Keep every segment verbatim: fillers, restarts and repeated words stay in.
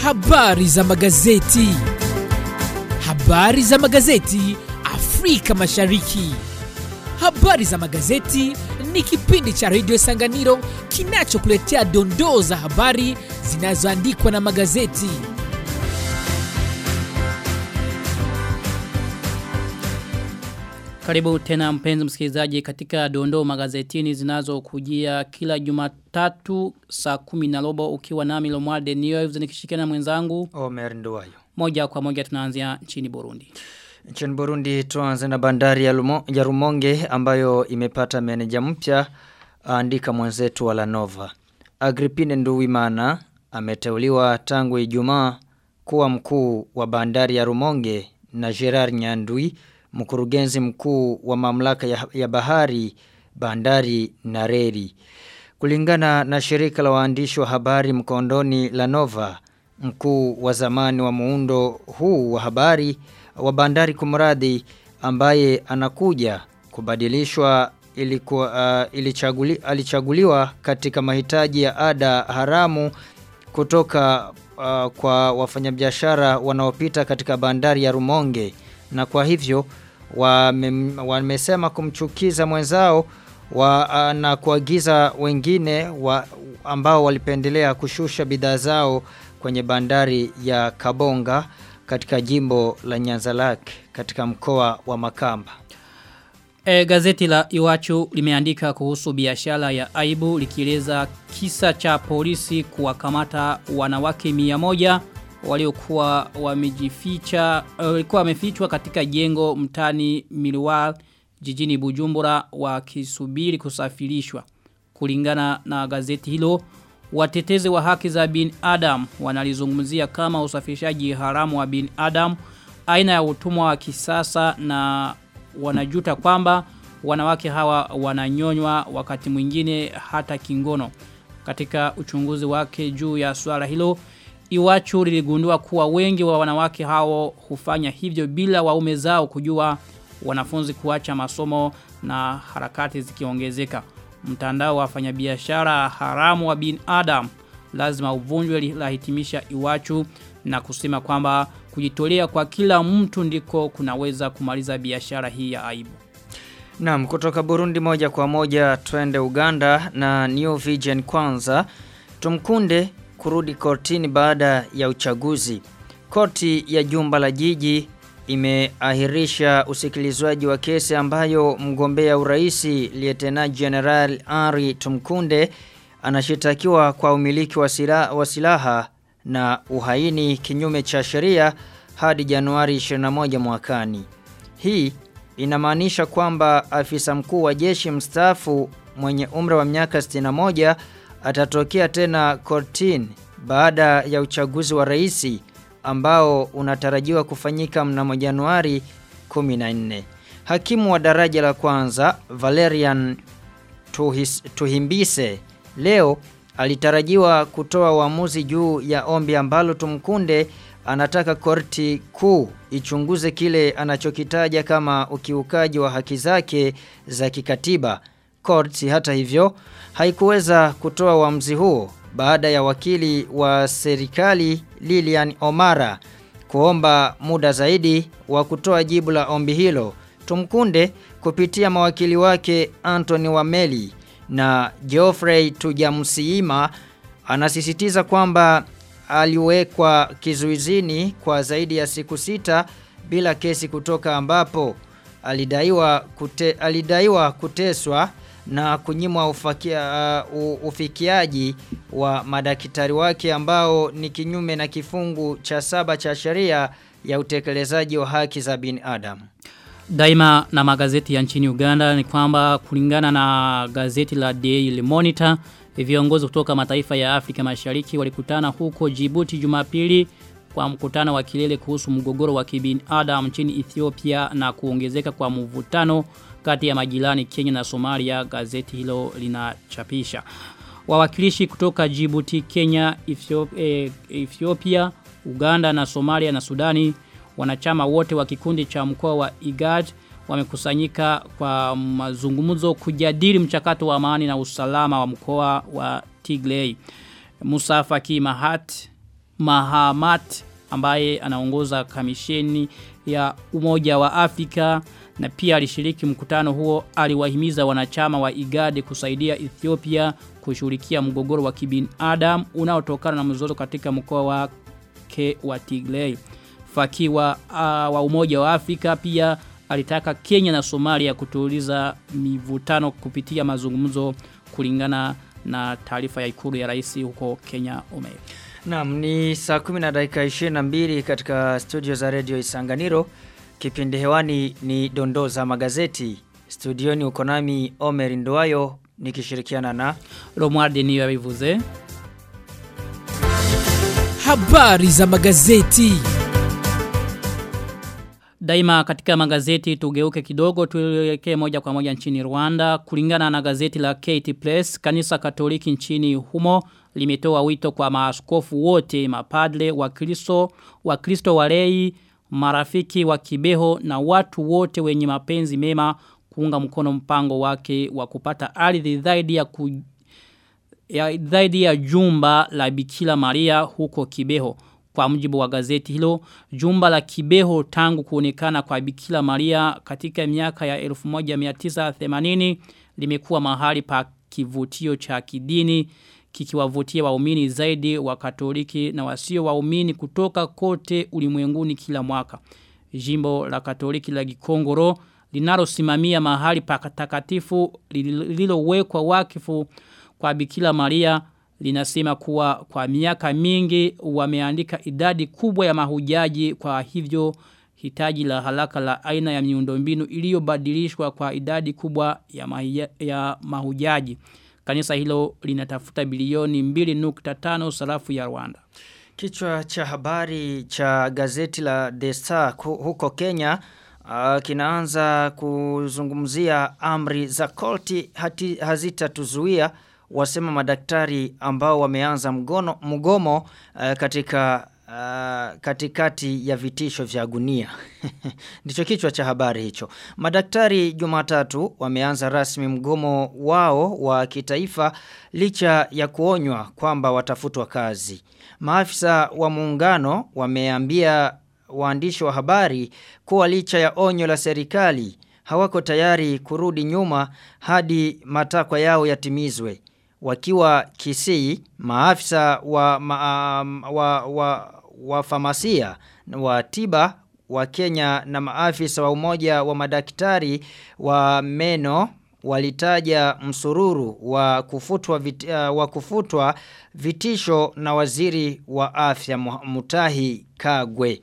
Habari za magazeti. Habari za magazeti Afrika Mashariki. Habari za magazeti ni kipindi cha Radio Sanganiro kinachokuletea dondoo za habari zinazoandikwa na magazeti. Karibu tena mpenzi msikilizaji katika dondoo magazetini zinazokujia kila Jumatatu saa kumi na robo ukiwa nami Lomwalde News nikishirikiana na mwenzangu Omer Nduwayo. Moja kwa moja tunaanzia nchini Burundi. Nchini Burundi tuanze na bandari ya, Lumo, ya Rumonge ambayo imepata meneja mpya, andika mwenzetu wa Lanova. Agripine Nduwimana ameteuliwa tangu Ijumaa kuwa mkuu wa bandari ya Rumonge na Gerard Nyandwi mkurugenzi mkuu wa mamlaka ya, ya bahari, bandari na reli. Kulingana na shirika la waandishi wa habari mkondoni Lanova, mkuu wa zamani wa muundo huu wa habari wa bandari kumradhi ambaye anakuja kubadilishwa ilikuwa uh, ilichaguli, alichaguliwa katika mahitaji ya ada haramu kutoka uh, kwa wafanyabiashara wanaopita katika bandari ya Rumonge, na kwa hivyo wamesema wa kumchukiza mwenzao wa, na kuagiza wengine wa, ambao walipendelea kushusha bidhaa zao kwenye bandari ya Kabonga katika jimbo la Nyanza-Lake katika mkoa wa Makamba. E, gazeti la Iwachu limeandika kuhusu biashara ya aibu likieleza kisa cha polisi kuwakamata wanawake mia moja waliokuwa wamejificha walikuwa wamefichwa katika jengo mtani Milwal jijini Bujumbura wakisubiri kusafirishwa. Kulingana na gazeti hilo, watetezi wa haki za bin Adam wanalizungumzia kama usafirishaji haramu wa bin Adam, aina ya utumwa wa kisasa, na wanajuta kwamba wanawake hawa wananyonywa wakati mwingine hata kingono. Katika uchunguzi wake juu ya swala hilo, Iwachu liligundua kuwa wengi wa wanawake hao hufanya hivyo bila waume zao kujua, wanafunzi kuacha masomo na harakati zikiongezeka. Mtandao wa wafanyabiashara haramu wa bin Adam lazima uvunjwe, lahitimisha Iwachu na kusema kwamba kujitolea kwa kila mtu ndiko kunaweza kumaliza biashara hii ya aibu. Naam, kutoka Burundi moja kwa moja twende Uganda na New Vision kwanza. Tumkunde kurudi kortini baada ya uchaguzi. Koti ya jumba la jiji imeahirisha usikilizwaji wa kesi ambayo mgombea uraisi Lieutenant General Henry Tumkunde anashitakiwa kwa umiliki wa silaha, wa silaha na uhaini kinyume cha sheria hadi Januari ishirini na moja mwakani. Hii inamaanisha kwamba afisa mkuu wa jeshi mstaafu mwenye umri wa miaka sitini na moja atatokea tena kortini baada ya uchaguzi wa raisi ambao unatarajiwa kufanyika mnamo Januari kumi na nne. Hakimu wa daraja la kwanza Valerian Tuhis, Tuhimbise leo alitarajiwa kutoa uamuzi juu ya ombi ambalo Tumkunde anataka korti kuu ichunguze kile anachokitaja kama ukiukaji wa haki zake za kikatiba. Korti hata hivyo haikuweza kutoa uamuzi huo baada ya wakili wa serikali Lilian Omara kuomba muda zaidi wa kutoa jibu la ombi hilo. Tumkunde kupitia mawakili wake Anthony Wameli na Geoffrey Tujamusiima anasisitiza kwamba aliwekwa kizuizini kwa zaidi ya siku sita bila kesi kutoka ambapo alidaiwa kute, alidaiwa kuteswa na kunyimwa ufakia, uh, ufikiaji wa madaktari wake ambao ni kinyume na kifungu cha saba cha sheria ya utekelezaji wa haki za binadamu. Daima na magazeti ya nchini Uganda ni kwamba kulingana na gazeti la Daily Monitor, viongozi kutoka mataifa ya Afrika Mashariki walikutana huko Djibouti Jumapili kwa mkutano wa kilele kuhusu mgogoro wa kibinadamu nchini Ethiopia na kuongezeka kwa mvutano kati ya majirani Kenya na Somalia, gazeti hilo linachapisha. Wawakilishi kutoka Djibouti, Kenya, Ethiopia, Uganda na Somalia na Sudani, wanachama wote wa kikundi cha mkoa wa IGAD wamekusanyika kwa mazungumzo kujadili mchakato wa amani na usalama wa mkoa wa Tigray. Musa Faki Mahat, Mahamat ambaye anaongoza kamisheni ya Umoja wa Afrika na pia alishiriki mkutano huo. Aliwahimiza wanachama wa IGAD kusaidia Ethiopia kushughulikia mgogoro wa kibinadamu unaotokana na mzozo katika mkoa wake wa Tigray. Fakiwa uh, wa Umoja wa Afrika pia alitaka Kenya na Somalia kutuliza mivutano kupitia mazungumzo, kulingana na taarifa ya ikulu ya rais huko Kenya. Ome. Naam, ni saa kumi na dakika ishirini na mbili katika studio za Radio Isanganiro. Kipindi hewani ni dondoo za magazeti. Studioni uko nami Omer Nduwayo nikishirikiana na Romualde Niyobivuze. Habari za magazeti. Daima katika magazeti tugeuke kidogo, tuelekee moja kwa moja nchini Rwanda. Kulingana na gazeti la K T Press, kanisa Katoliki nchini humo limetoa wito kwa maaskofu wote, mapadre, wakristo, wakristo walei, marafiki wa Kibeho na watu wote wenye mapenzi mema kuunga mkono mpango wake wa kupata ardhi zaidi ya ku, ya zaidi ya jumba la Bikira Maria huko Kibeho. Kwa mujibu wa gazeti hilo, jumba la Kibeho tangu kuonekana kwa Bikira Maria katika miaka ya elfu moja mia tisa themanini limekuwa mahali pa kivutio cha kidini, kikiwavutia waumini zaidi wa Katoliki na wasio waumini kutoka kote ulimwenguni kila mwaka. Jimbo la Katoliki la Gikongoro linalosimamia mahali patakatifu lililowekwa wakifu kwa Bikira Maria linasema kuwa kwa miaka mingi wameandika idadi kubwa ya mahujaji, kwa hivyo hitaji la haraka la aina ya miundombinu iliyobadilishwa kwa idadi kubwa ya, mahia, ya mahujaji. Kanisa hilo linatafuta bilioni mbili nukta tano sarafu ya Rwanda. Kichwa cha habari cha gazeti la The Star huko Kenya uh, kinaanza kuzungumzia amri za korti hazitatuzuia, wasema madaktari ambao wameanza mgono, mgomo uh, katika uh, katikati ya vitisho vya gunia. Ndicho kichwa cha habari hicho. Madaktari Jumatatu wameanza rasmi mgomo wao wa kitaifa licha ya kuonywa kwamba watafutwa kazi. Maafisa wa muungano wameambia waandishi wa habari kuwa licha ya onyo la serikali hawako tayari kurudi nyuma hadi matakwa yao yatimizwe. Wakiwa Kisii, maafisa wa, ma, um, wa, wa, wa famasia wa tiba wa Kenya na maafisa wa umoja wa madaktari wa meno walitaja msururu wa kufutwa, vit, uh, wa kufutwa vitisho na waziri wa afya Mutahi Kagwe.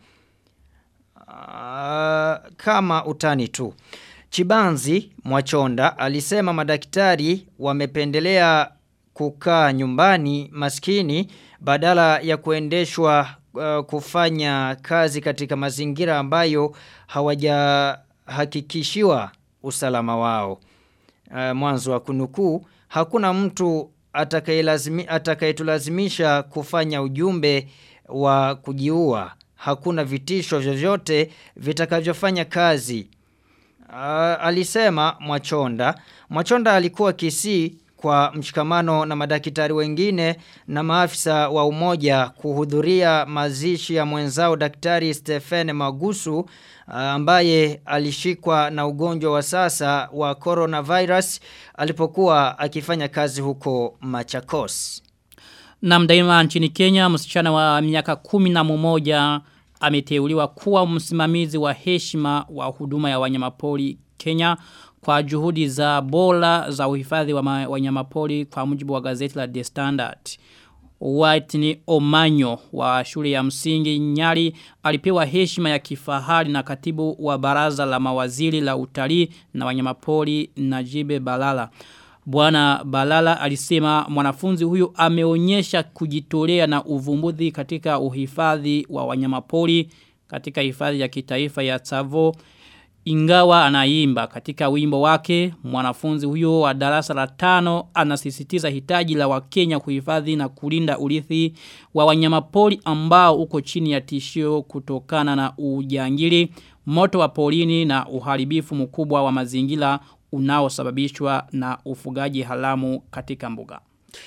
Uh, kama utani tu. Chibanzi Mwachonda alisema madaktari wamependelea kukaa nyumbani maskini badala ya kuendeshwa uh, kufanya kazi katika mazingira ambayo hawajahakikishiwa usalama wao. Uh, mwanzo wa kunukuu, hakuna mtu atakayetulazimisha kufanya ujumbe wa kujiua. Hakuna vitisho vyovyote vitakavyofanya kazi. Uh, alisema Mwachonda. Mwachonda alikuwa Kisii kwa mshikamano na madaktari wengine na maafisa wa umoja kuhudhuria mazishi ya mwenzao Daktari Stephen Magusu uh, ambaye alishikwa na ugonjwa wa sasa wa coronavirus alipokuwa akifanya kazi huko Machakos. Na mdaima nchini Kenya, msichana wa miaka kumi na mmoja ameteuliwa kuwa msimamizi wa heshima wa huduma ya wanyamapori Kenya kwa juhudi za bora za uhifadhi wa wanyamapori, kwa mujibu wa gazeti la The Standard. Whitney Omanyo wa shule ya msingi Nyali alipewa heshima ya kifahari na katibu wa baraza la mawaziri la utalii na wanyamapori Najibe Balala. Bwana Balala alisema mwanafunzi huyu ameonyesha kujitolea na uvumbuzi katika uhifadhi wa wanyamapori katika hifadhi ya kitaifa ya Tsavo. Ingawa anaimba katika wimbo wake, mwanafunzi huyo wa darasa la tano anasisitiza hitaji la Wakenya kuhifadhi na kulinda urithi wa wanyamapori ambao uko chini ya tishio kutokana na ujangili, moto wa porini na uharibifu mkubwa wa mazingira unaosababishwa na ufugaji haramu katika mbuga.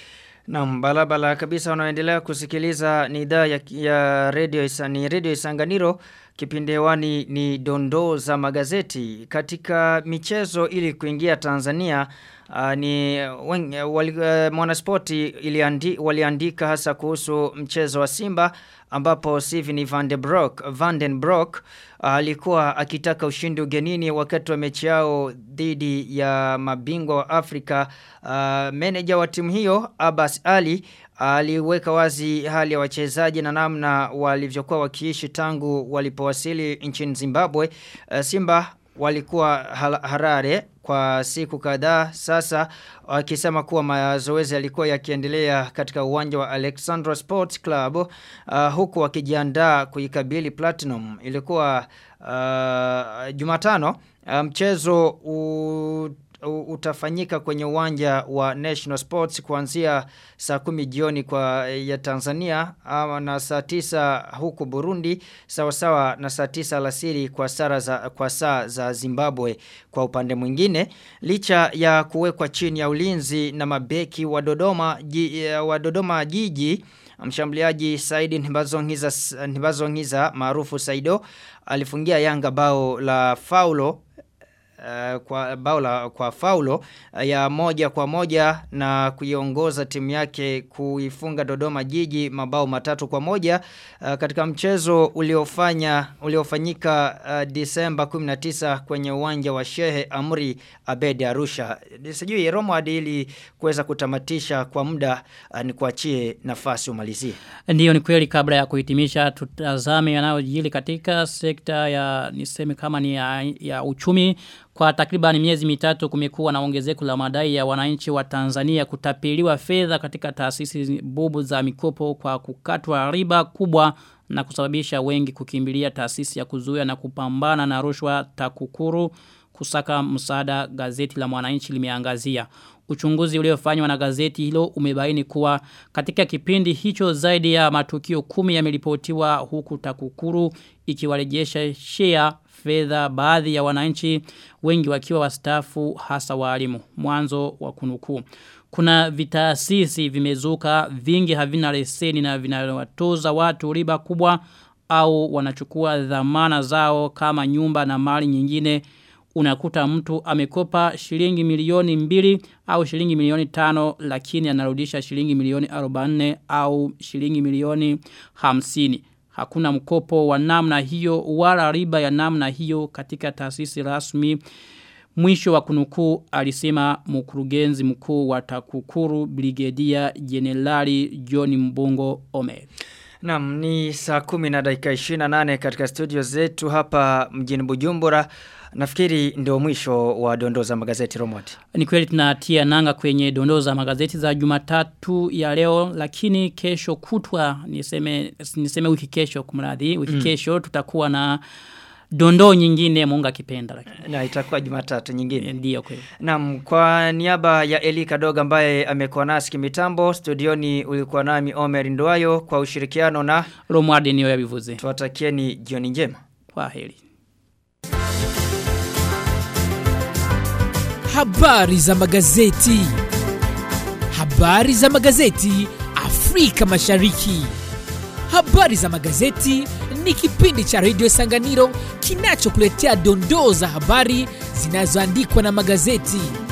Naam, balabala kabisa unaendelea kusikiliza ni idhaa ya, ya radio Isani Radio Isanganiro. Kipindi hewani ni dondoo za magazeti. Katika michezo ili kuingia Tanzania uh, ni wali, uh, Mwanaspoti iliandi, waliandika hasa kuhusu mchezo wa Simba ambapo Steven Van den Broek Van den Broek alikuwa uh, akitaka ushindi ugenini wakati wa mechi yao dhidi ya mabingwa wa Afrika. Uh, manager wa timu hiyo Abbas Ali aliweka wazi hali ya wachezaji na namna walivyokuwa wakiishi tangu walipowasili nchini Zimbabwe. Uh, Simba walikuwa Harare kwa siku kadhaa sasa, wakisema kuwa mazoezi yalikuwa yakiendelea katika uwanja wa Alexandra Sports Club, uh, huku wakijiandaa kuikabili Platinum. Ilikuwa uh, Jumatano, mchezo um, utafanyika kwenye uwanja wa National Sports kuanzia saa kumi jioni kwa ya Tanzania ama na saa tisa huku Burundi, sawa sawa na saa tisa alasiri kwa saa za kwa saa za Zimbabwe. Kwa upande mwingine, licha ya kuwekwa chini ya ulinzi na mabeki wa Dodoma ji, wa Dodoma Jiji, mshambuliaji Saidi Ntibazongiza Ntibazongiza maarufu Saido alifungia Yanga bao la faulo Uh, kwa baula kwa faulo uh, ya moja kwa moja na kuiongoza timu yake kuifunga Dodoma Jiji mabao matatu kwa moja uh, katika mchezo uliofanya uliofanyika uh, Disemba kumi na tisa kwenye uwanja wa Shehe Amri Abedi Arusha. Sijui Romo adili kuweza kutamatisha kwa muda, uh, ni kuachie nafasi umalizie. Ndiyo, ni kweli. Kabla ya kuhitimisha tutazame yanayojiri katika sekta ya niseme kama ni ya, ya uchumi. Kwa takriban miezi mitatu kumekuwa na ongezeko la madai ya wananchi wa Tanzania kutapeliwa fedha katika taasisi bubu za mikopo kwa kukatwa riba kubwa na kusababisha wengi kukimbilia taasisi ya kuzuia na kupambana na rushwa TAKUKURU kusaka msaada. Gazeti la Mwananchi limeangazia. Uchunguzi uliofanywa na gazeti hilo umebaini kuwa katika kipindi hicho zaidi ya matukio kumi yameripotiwa, huku TAKUKURU ikiwarejesha share fedha baadhi ya wananchi, wengi wakiwa wastaafu hasa walimu. Mwanzo wa kunukuu. Kuna vitaasisi vimezuka, vingi havina leseni na vinawatoza watu riba kubwa au wanachukua dhamana zao kama nyumba na mali nyingine. Unakuta mtu amekopa shilingi milioni mbili au shilingi milioni tano, lakini anarudisha shilingi milioni arobaini au shilingi milioni hamsini. Hakuna mkopo wa namna hiyo wala riba ya namna hiyo katika taasisi rasmi. Mwisho wa kunukuu, alisema mkurugenzi mkuu wa TAKUKURU Brigedia Jenerali John Mbongo Omer. Naam, ni saa kumi na dakika ishirini na nane katika studio zetu hapa mjini Bujumbura. Nafikiri ndio mwisho wa dondoo za magazeti Romoti. Ni kweli tunatia nanga kwenye dondoo za magazeti za Jumatatu ya leo, lakini kesho kutwa niseme niseme wiki kesho kumradhi, wiki mm. kesho tutakuwa na dondoo nyingine Munga kipenda lakini. Na itakuwa Jumatatu nyingine. Ndio kweli. Naam, kwa niaba ya Eli Kadoga ambaye amekuwa nasi kimitambo, studioni ulikuwa nami Omer Nduwayo kwa ushirikiano na Romuald Niyo yabivuze. Tuwatakieni jioni njema. Kwaheri. Habari za magazeti. Habari za magazeti Afrika Mashariki. Habari za magazeti ni kipindi cha Radio Sanganiro kinachokuletea dondoo za habari zinazoandikwa na magazeti.